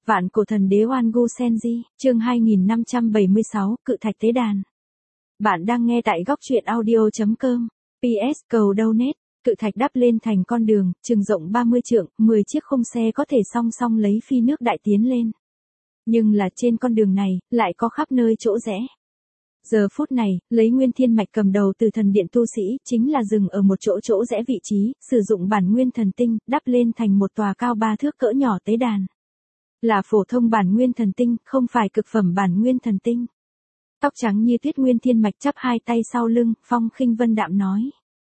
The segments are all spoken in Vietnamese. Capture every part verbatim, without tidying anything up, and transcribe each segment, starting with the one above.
Vạn cổ thần đế Oan Gu Senji, chương hai nghìn năm trăm bảy mươi sáu, Cự thạch tế đàn. Bạn đang nghe tại góc truyện audio chấm com. pê ét cầu donate, cự thạch đắp lên thành con đường, chừng rộng ba mươi trượng, mười chiếc khung xe có thể song song lấy phi nước đại tiến lên. Nhưng là trên con đường này, lại có khắp nơi chỗ rẽ. Giờ phút này, lấy Nguyên Thiên Mạch cầm đầu từ thần điện tu sĩ, chính là dừng ở một chỗ chỗ rẽ vị trí, sử dụng bản nguyên thần tinh, đắp lên thành một tòa cao ba thước cỡ nhỏ tế đàn. Là phổ thông bản nguyên thần tinh, không phải cực phẩm bản nguyên thần tinh. Tóc trắng như tuyết Nguyên Thiên Mạch chắp hai tay sau lưng, phong khinh vân đạm nói.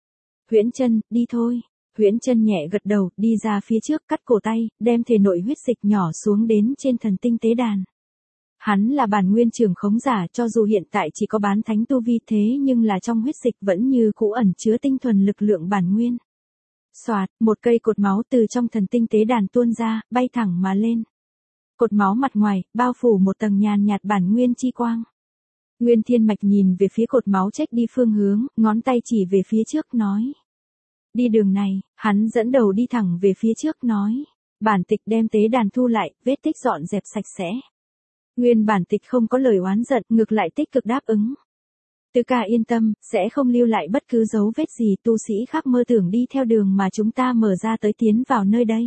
Huyễn Chân, đi thôi. Huyễn Chân nhẹ gật đầu, đi ra phía trước, cắt cổ tay, đem thể nội huyết dịch nhỏ xuống đến trên thần tinh tế đàn. Hắn là bản nguyên trường khống giả, cho dù hiện tại chỉ có bán thánh tu vi thế nhưng là trong huyết dịch vẫn như cũ ẩn chứa tinh thuần lực lượng bản nguyên. Xoạt, một cây cột máu từ trong thần tinh tế đàn tuôn ra, bay thẳng mà lên. Cột máu mặt ngoài, bao phủ một tầng nhàn nhạt bản nguyên chi quang. Nguyên Thiên Mạch nhìn về phía cột máu trách đi phương hướng, ngón tay chỉ về phía trước nói. Đi đường này, hắn dẫn đầu đi thẳng về phía trước nói. Bản tịch đem tế đàn thu lại, vết tích dọn dẹp sạch sẽ. Nguyên bản tịch không có lời oán giận, ngược lại tích cực đáp ứng. Tư ca yên tâm, sẽ không lưu lại bất cứ dấu vết gì, tu sĩ khác mơ tưởng đi theo đường mà chúng ta mở ra tới tiến vào nơi đây.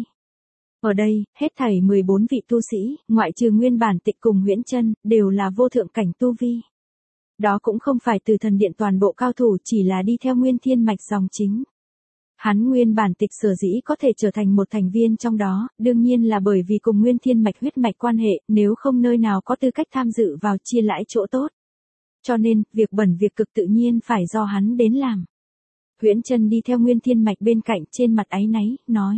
Ở đây, hết thảy mười bốn vị tu sĩ, ngoại trừ Nguyên bản tịch cùng Huyễn Chân, đều là vô thượng cảnh tu vi. Đó cũng không phải từ thần điện toàn bộ cao thủ, chỉ là đi theo Nguyên Thiên Mạch dòng chính. Hắn Nguyên bản tịch sở dĩ có thể trở thành một thành viên trong đó, đương nhiên là bởi vì cùng Nguyên Thiên Mạch huyết mạch quan hệ, nếu không nơi nào có tư cách tham dự vào chia lãi chỗ tốt. Cho nên, việc bẩn việc cực tự nhiên phải do hắn đến làm. Huyễn Chân đi theo Nguyên Thiên Mạch bên cạnh, trên mặt áy náy, nói.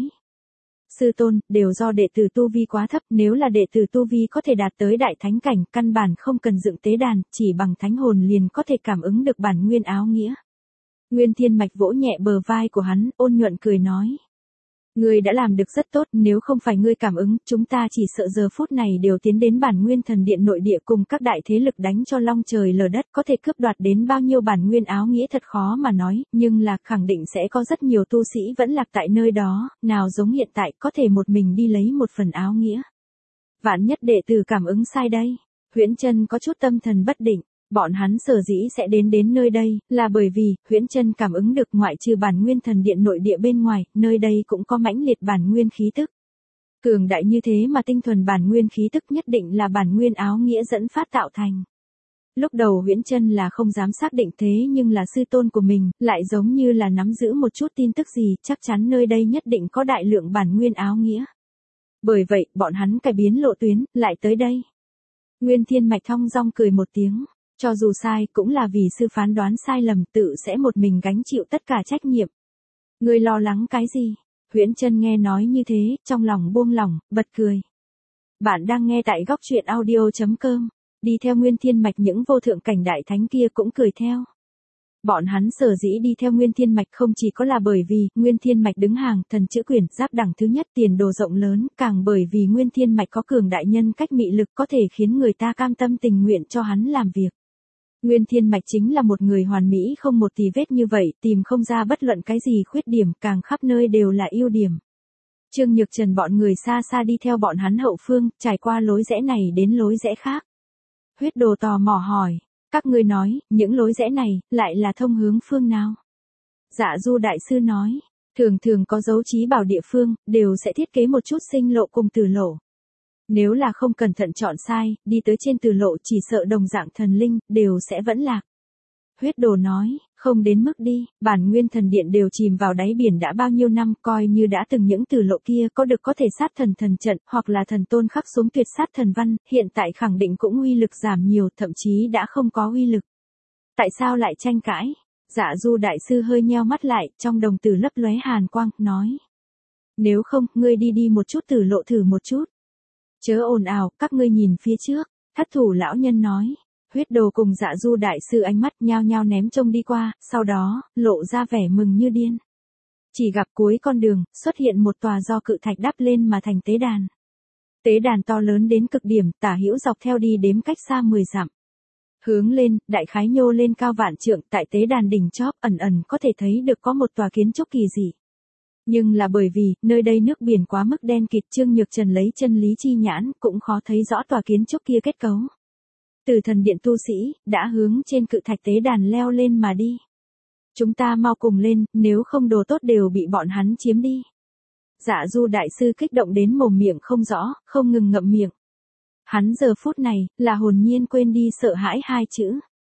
Sư tôn, đều do đệ tử tu vi quá thấp, nếu là đệ tử tu vi có thể đạt tới đại thánh cảnh, căn bản không cần dựng tế đàn, chỉ bằng thánh hồn liền có thể cảm ứng được bản nguyên áo nghĩa. Nguyên Thiên Mạch vỗ nhẹ bờ vai của hắn, ôn nhuận cười nói. Ngươi đã làm được rất tốt, nếu không phải ngươi cảm ứng, chúng ta chỉ sợ giờ phút này đều tiến đến bản nguyên thần điện nội địa cùng các đại thế lực đánh cho long trời lở đất, có thể cướp đoạt đến bao nhiêu bản nguyên áo nghĩa thật khó mà nói, nhưng là khẳng định sẽ có rất nhiều tu sĩ vẫn lạc tại nơi đó, nào giống hiện tại có thể một mình đi lấy một phần áo nghĩa. Vạn nhất đệ tử cảm ứng sai đây. Huyễn Chân có chút tâm thần bất định. Bọn hắn sở dĩ sẽ đến đến nơi đây, là bởi vì, Huyễn Chân cảm ứng được ngoại trừ bản nguyên thần điện nội địa bên ngoài, nơi đây cũng có mãnh liệt bản nguyên khí tức. Cường đại như thế mà tinh thuần bản nguyên khí tức nhất định là bản nguyên áo nghĩa dẫn phát tạo thành. Lúc đầu Huyễn Chân là không dám xác định thế nhưng là sư tôn của mình, lại giống như là nắm giữ một chút tin tức gì, chắc chắn nơi đây nhất định có đại lượng bản nguyên áo nghĩa. Bởi vậy, bọn hắn cải biến lộ tuyến, lại tới đây. Nguyên Thiên Mạch thong dong cười một tiếng. Cho dù sai cũng là vì sư phán đoán sai lầm, tự sẽ một mình gánh chịu tất cả trách nhiệm. Ngươi lo lắng cái gì? Huyễn Chân nghe nói như thế, trong lòng buông lỏng, bật cười. Bạn đang nghe tại góc truyện audio chấm com. Đi theo Nguyên Thiên Mạch những vô thượng cảnh đại thánh kia cũng cười theo. Bọn hắn sở dĩ đi theo Nguyên Thiên Mạch không chỉ có là bởi vì Nguyên Thiên Mạch đứng hàng thần chữ quyển giáp đẳng thứ nhất tiền đồ rộng lớn, càng bởi vì Nguyên Thiên Mạch có cường đại nhân cách mị lực có thể khiến người ta cam tâm tình nguyện cho hắn làm việc. Nguyên Thiên Mạch chính là một người hoàn mỹ không một tì vết như vậy, tìm không ra bất luận cái gì khuyết điểm, càng khắp nơi đều là ưu điểm. Trương Nhược Trần bọn người xa xa đi theo bọn hắn hậu phương, trải qua lối rẽ này đến lối rẽ khác. Huyết Đồ tò mò hỏi, các ngươi nói, những lối rẽ này, lại là thông hướng phương nào? Dạ Du đại sư nói, thường thường có dấu trí bảo địa phương, đều sẽ thiết kế một chút sinh lộ cùng tử lộ. Nếu là không cẩn thận chọn sai, đi tới trên tử lộ chỉ sợ đồng dạng thần linh, đều sẽ vẫn lạc. Huyết Đồ nói, không đến mức đi, bản nguyên thần điện đều chìm vào đáy biển đã bao nhiêu năm, coi như đã từng những tử lộ kia có được có thể sát thần thần trận, hoặc là thần tôn khắc xuống tuyệt sát thần văn, hiện tại khẳng định cũng uy lực giảm nhiều, thậm chí đã không có uy lực. Tại sao lại tranh cãi? Dạ Du đại sư hơi nheo mắt lại, trong đồng tử lấp lóe hàn quang, nói. Nếu không, ngươi đi đi một chút tử lộ thử một chút. Chớ ồn ào, các ngươi nhìn phía trước, thất thủ lão nhân nói. Huyết Đồ cùng Dạ Du đại sư ánh mắt nhao nhao ném trông đi qua, sau đó, lộ ra vẻ mừng như điên. Chỉ gặp cuối con đường, xuất hiện một tòa do cự thạch đắp lên mà thành tế đàn. Tế đàn to lớn đến cực điểm, tả hữu dọc theo đi đếm cách xa mười dặm. Hướng lên, đại khái nhô lên cao vạn trượng, tại tế đàn đỉnh chóp ẩn ẩn có thể thấy được có một tòa kiến trúc kỳ dị. Nhưng là bởi vì, nơi đây nước biển quá mức đen kịt, Trương Nhược Trần lấy chân lý chi nhãn, cũng khó thấy rõ tòa kiến trúc kia kết cấu. Từ thần điện tu sĩ, đã hướng trên cự thạch tế đàn leo lên mà đi. Chúng ta mau cùng lên, nếu không đồ tốt đều bị bọn hắn chiếm đi. Dạ Du đại sư kích động đến mồm miệng không rõ, không ngừng ngậm miệng. Hắn giờ phút này, là hồn nhiên quên đi sợ hãi hai chữ.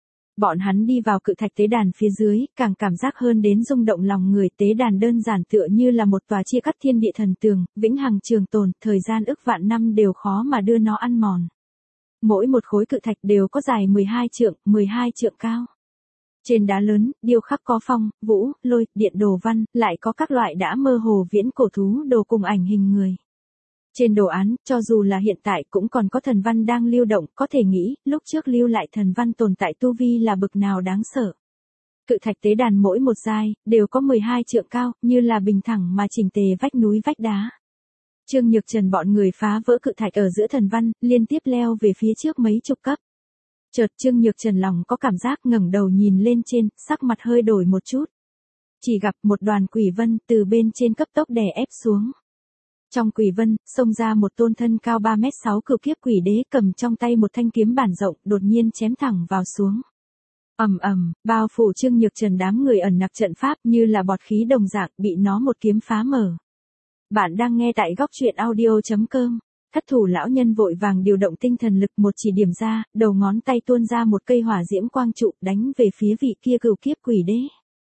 Bọn hắn đi vào cự thạch tế đàn phía dưới, càng cảm giác hơn đến rung động lòng người. Tế đàn đơn giản tựa như là một tòa chia cắt thiên địa thần tường, vĩnh hằng trường tồn, thời gian ức vạn năm đều khó mà đưa nó ăn mòn. Mỗi một khối cự thạch đều có dài mười hai trượng, mười hai trượng cao. Trên đá lớn, điêu khắc có phong, vũ, lôi, điện đồ văn, lại có các loại đã mơ hồ viễn cổ thú đồ cùng ảnh hình người. Trên đồ án, cho dù là hiện tại cũng còn có thần văn đang lưu động, có thể nghĩ, lúc trước lưu lại thần văn tồn tại tu vi là bực nào đáng sợ. Cự thạch tế đàn mỗi một giai, đều có mười hai trượng cao, như là bình thẳng mà chỉnh tề vách núi vách đá. Trương Nhược Trần bọn người phá vỡ cự thạch ở giữa thần văn, liên tiếp leo về phía trước mấy chục cấp. Chợt Trương Nhược Trần lòng có cảm giác ngẩng đầu nhìn lên trên, sắc mặt hơi đổi một chút. Chỉ gặp một đoàn quỷ vân từ bên trên cấp tốc đè ép xuống. Trong quỷ vân, xông ra một tôn thân cao ba mét sáu cửu kiếp quỷ đế cầm trong tay một thanh kiếm bản rộng, đột nhiên chém thẳng vào xuống. Ầm ầm, bao phủ Trương Nhược Trần đám người ẩn nặc trận pháp như là bọt khí đồng dạng bị nó một kiếm phá mở. Bạn đang nghe tại góc truyện audio chấm com. Thất thủ lão nhân vội vàng điều động tinh thần lực, một chỉ điểm ra, đầu ngón tay tuôn ra một cây hỏa diễm quang trụ đánh về phía vị kia cửu kiếp quỷ đế.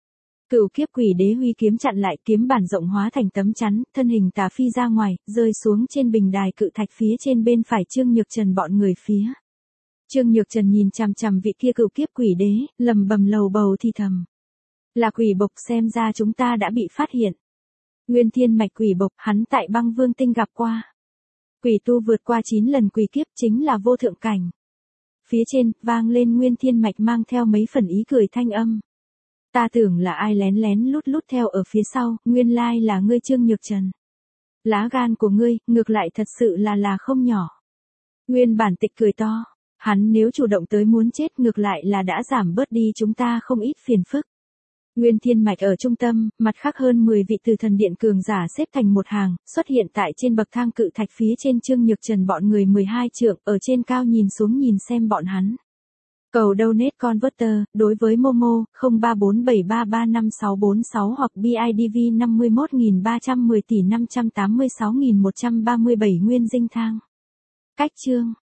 Cửu kiếp quỷ đế huy kiếm chặn lại, kiếm bản rộng hóa thành tấm chắn, thân hình tà phi ra ngoài, rơi xuống trên bình đài cự thạch phía trên bên phải Trương Nhược Trần bọn người phía. Trương Nhược Trần nhìn chằm chằm vị kia cửu kiếp quỷ đế, lầm bầm lầu bầu thì thầm. Là quỷ bộc, xem ra chúng ta đã bị phát hiện. Nguyên thiên mạch quỷ bộc, hắn tại băng vương tinh gặp qua. Quỷ tu vượt qua chín lần quỷ kiếp chính là vô thượng cảnh. Phía trên, vang lên nguyên thiên mạch mang theo mấy phần ý cười thanh âm. Ta tưởng là ai lén lén lút lút theo ở phía sau, nguyên lai là ngươi Trương Nhược Trần. Lá gan của ngươi, ngược lại thật sự là là không nhỏ. Nguyên bản tịch cười to, hắn nếu chủ động tới muốn chết ngược lại là đã giảm bớt đi chúng ta không ít phiền phức. Nguyên thiên mạch ở trung tâm, mặt khác hơn mười vị từ thần điện cường giả xếp thành một hàng, xuất hiện tại trên bậc thang cự thạch phía trên. Trương Nhược Trần bọn người mười hai trượng, ở trên cao nhìn xuống nhìn xem bọn hắn. Cầu donate converter, đối với Momo, không ba bốn bảy ba ba năm sáu bốn sáu hoặc bê i đê vê năm mươi mốt nghìn ba trăm mười tỷ năm trăm tám mươi sáu nghìn một trăm ba mươi bảy nguyên dinh thang. Cách chương.